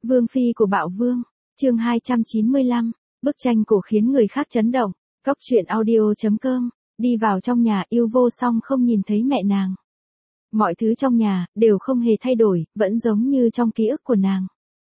Vương phi của Bạo Vương, chương 295, bức tranh cổ khiến người khác chấn động, Cóc truyện audio.com, đi vào trong nhà Yêu Vô Song không nhìn thấy mẹ nàng. Mọi thứ trong nhà, đều không hề thay đổi, vẫn giống như trong ký ức của nàng.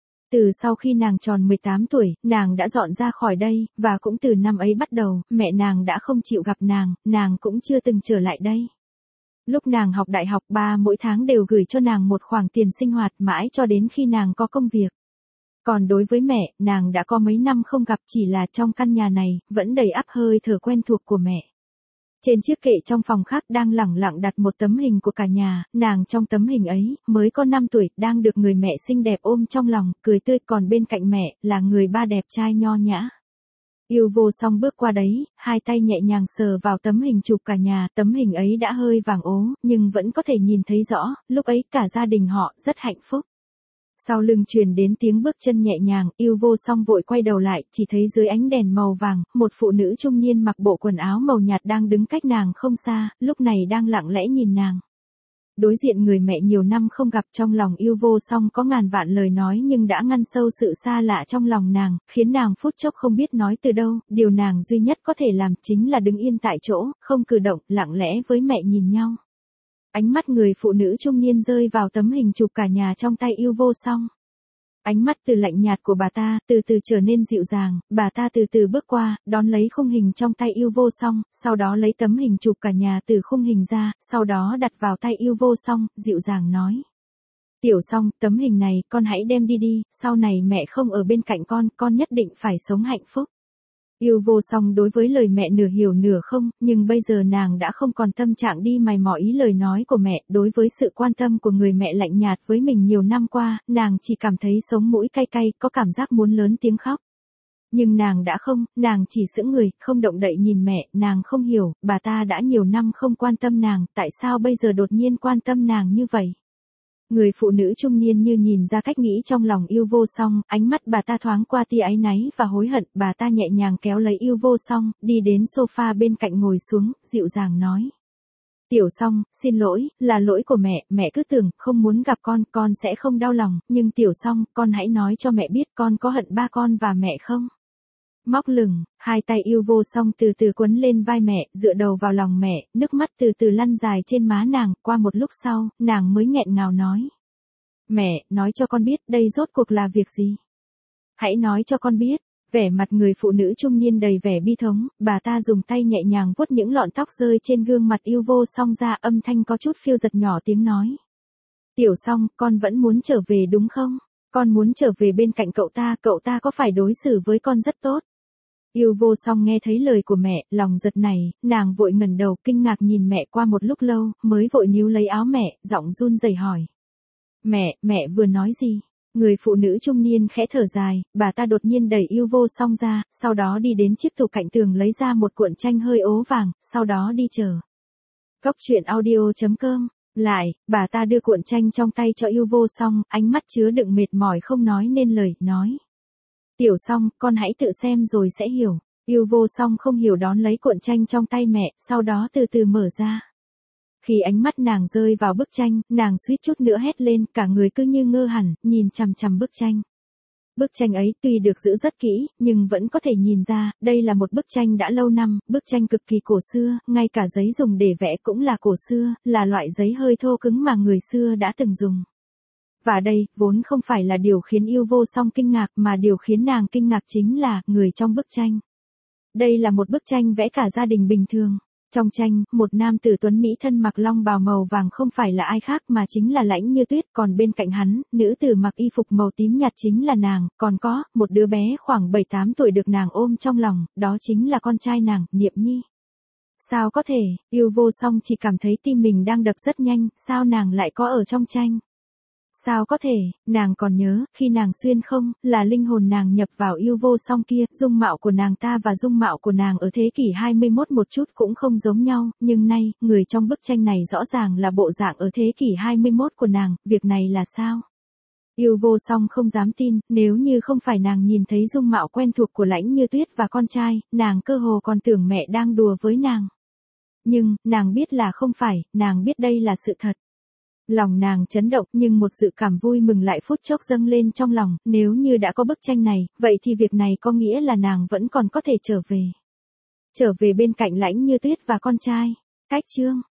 Từ sau khi nàng tròn 18 tuổi, nàng đã dọn ra khỏi đây, và cũng từ năm ấy bắt đầu, mẹ nàng đã không chịu gặp nàng cũng chưa từng trở lại đây. Lúc nàng học đại học, ba mỗi tháng đều gửi cho nàng một khoản tiền sinh hoạt mãi cho đến khi nàng có công việc. Còn đối với mẹ, nàng đã có mấy năm không gặp, chỉ là trong căn nhà này, vẫn đầy ắp hơi thở quen thuộc của mẹ. Trên chiếc kệ trong phòng khác đang lẳng lặng đặt một tấm hình của cả nhà, nàng trong tấm hình ấy, mới có 5 tuổi, đang được người mẹ xinh đẹp ôm trong lòng, cười tươi, còn bên cạnh mẹ, là người ba đẹp trai nho nhã. Yêu Vô Song bước qua đấy, hai tay nhẹ nhàng sờ vào tấm hình chụp cả nhà, tấm hình ấy đã hơi vàng ố, nhưng vẫn có thể nhìn thấy rõ, lúc ấy cả gia đình họ rất hạnh phúc. Sau lưng truyền đến tiếng bước chân nhẹ nhàng, Yêu Vô Song vội quay đầu lại, chỉ thấy dưới ánh đèn màu vàng, một phụ nữ trung niên mặc bộ quần áo màu nhạt đang đứng cách nàng không xa, lúc này đang lặng lẽ nhìn nàng. Đối diện người mẹ nhiều năm không gặp, trong lòng Yêu Vô Song có ngàn vạn lời nói nhưng đã ngăn sâu sự xa lạ trong lòng nàng, khiến nàng phút chốc không biết nói từ đâu, điều nàng duy nhất có thể làm chính là đứng yên tại chỗ, không cử động, lặng lẽ với mẹ nhìn nhau. Ánh mắt người phụ nữ trung niên rơi vào tấm hình chụp cả nhà trong tay Yêu Vô Song. Ánh mắt từ lạnh nhạt của bà ta, từ từ trở nên dịu dàng, bà ta từ từ bước qua, đón lấy khung hình trong tay Yêu Vô Song, sau đó lấy tấm hình chụp cả nhà từ khung hình ra, sau đó đặt vào tay Yêu Vô Song, dịu dàng nói. Tiểu Song, tấm hình này, con hãy đem đi đi, sau này mẹ không ở bên cạnh con nhất định phải sống hạnh phúc. Yêu Vô Song đối với lời mẹ nửa hiểu nửa không, nhưng bây giờ nàng đã không còn tâm trạng đi mày mò ý lời nói của mẹ, đối với sự quan tâm của người mẹ lạnh nhạt với mình nhiều năm qua, nàng chỉ cảm thấy sống mũi cay cay, có cảm giác muốn lớn tiếng khóc. Nhưng nàng đã không, nàng chỉ sững người, không động đậy nhìn mẹ, nàng không hiểu, bà ta đã nhiều năm không quan tâm nàng, tại sao bây giờ đột nhiên quan tâm nàng như vậy? Người phụ nữ trung niên như nhìn ra cách nghĩ trong lòng Yêu Vô Song, ánh mắt bà ta thoáng qua tia áy náy và hối hận, bà ta nhẹ nhàng kéo lấy Yêu Vô Song, đi đến sofa bên cạnh ngồi xuống, dịu dàng nói. Tiểu Song, xin lỗi, là lỗi của mẹ cứ tưởng không muốn gặp con sẽ không đau lòng, nhưng Tiểu Song, con hãy nói cho mẹ biết con có hận ba con và mẹ không? Móc lửng, hai tay Yêu Vô Song từ từ quấn lên vai mẹ, dựa đầu vào lòng mẹ, nước mắt từ từ lăn dài trên má nàng, qua một lúc sau, nàng mới nghẹn ngào nói. Mẹ, nói cho con biết, đây rốt cuộc là việc gì? Hãy nói cho con biết. Vẻ mặt người phụ nữ trung niên đầy vẻ bi thống, bà ta dùng tay nhẹ nhàng vuốt những lọn tóc rơi trên gương mặt Yêu Vô Song ra, âm thanh có chút phiêu giật nhỏ tiếng nói. Tiểu Song, con vẫn muốn trở về đúng không? Con muốn trở về bên cạnh cậu ta có phải đối xử với con rất tốt? Yêu Vô Song nghe thấy lời của mẹ, lòng giật nảy, nàng vội ngẩng đầu, kinh ngạc nhìn mẹ qua một lúc lâu, mới vội níu lấy áo mẹ, giọng run rẩy hỏi. Mẹ vừa nói gì? Người phụ nữ trung niên khẽ thở dài, bà ta đột nhiên đẩy Yêu Vô Song ra, sau đó đi đến chiếc tủ cạnh tường lấy ra một cuộn tranh hơi ố vàng, sau đó đi chờ. Cóc truyện audio.com. Lại, bà ta đưa cuộn tranh trong tay cho Yêu Vô Song, ánh mắt chứa đựng mệt mỏi không nói nên lời, nói. Tiểu Song, con hãy tự xem rồi sẽ hiểu. Yêu Vô Song không hiểu đón lấy cuộn tranh trong tay mẹ, sau đó từ từ mở ra. Khi ánh mắt nàng rơi vào bức tranh, nàng suýt chút nữa hét lên, cả người cứ như ngơ hẳn, nhìn chằm chằm bức tranh. Bức tranh ấy tuy được giữ rất kỹ, nhưng vẫn có thể nhìn ra, đây là một bức tranh đã lâu năm, bức tranh cực kỳ cổ xưa, ngay cả giấy dùng để vẽ cũng là cổ xưa, là loại giấy hơi thô cứng mà người xưa đã từng dùng. Và đây, vốn không phải là điều khiến Yêu Vô Song kinh ngạc, mà điều khiến nàng kinh ngạc chính là, người trong bức tranh. Đây là một bức tranh vẽ cả gia đình bình thường. Trong tranh, một nam tử tuấn mỹ thân mặc long bào màu vàng không phải là ai khác mà chính là Lãnh Như Tuyết, còn bên cạnh hắn, nữ tử mặc y phục màu tím nhạt chính là nàng, còn có, một đứa bé khoảng 7-8 tuổi được nàng ôm trong lòng, đó chính là con trai nàng, Niệm Nhi. Sao có thể, Yêu Vô Song chỉ cảm thấy tim mình đang đập rất nhanh, sao nàng lại có ở trong tranh? Sao có thể, nàng còn nhớ, khi nàng xuyên không, là linh hồn nàng nhập vào Yêu Vô Song kia, dung mạo của nàng ta và dung mạo của nàng ở thế kỷ 21 một chút cũng không giống nhau, nhưng nay, người trong bức tranh này rõ ràng là bộ dạng ở thế kỷ 21 của nàng, việc này là sao? Yêu Vô Song không dám tin, nếu như không phải nàng nhìn thấy dung mạo quen thuộc của Lãnh Như Tuyết và con trai, nàng cơ hồ còn tưởng mẹ đang đùa với nàng. Nhưng, nàng biết là không phải, nàng biết đây là sự thật. Lòng nàng chấn động nhưng một dự cảm vui mừng lại phút chốc dâng lên trong lòng, nếu như đã có bức tranh này, vậy thì việc này có nghĩa là nàng vẫn còn có thể trở về. Trở về bên cạnh Lãnh Như Tuyết và con trai. Cách chương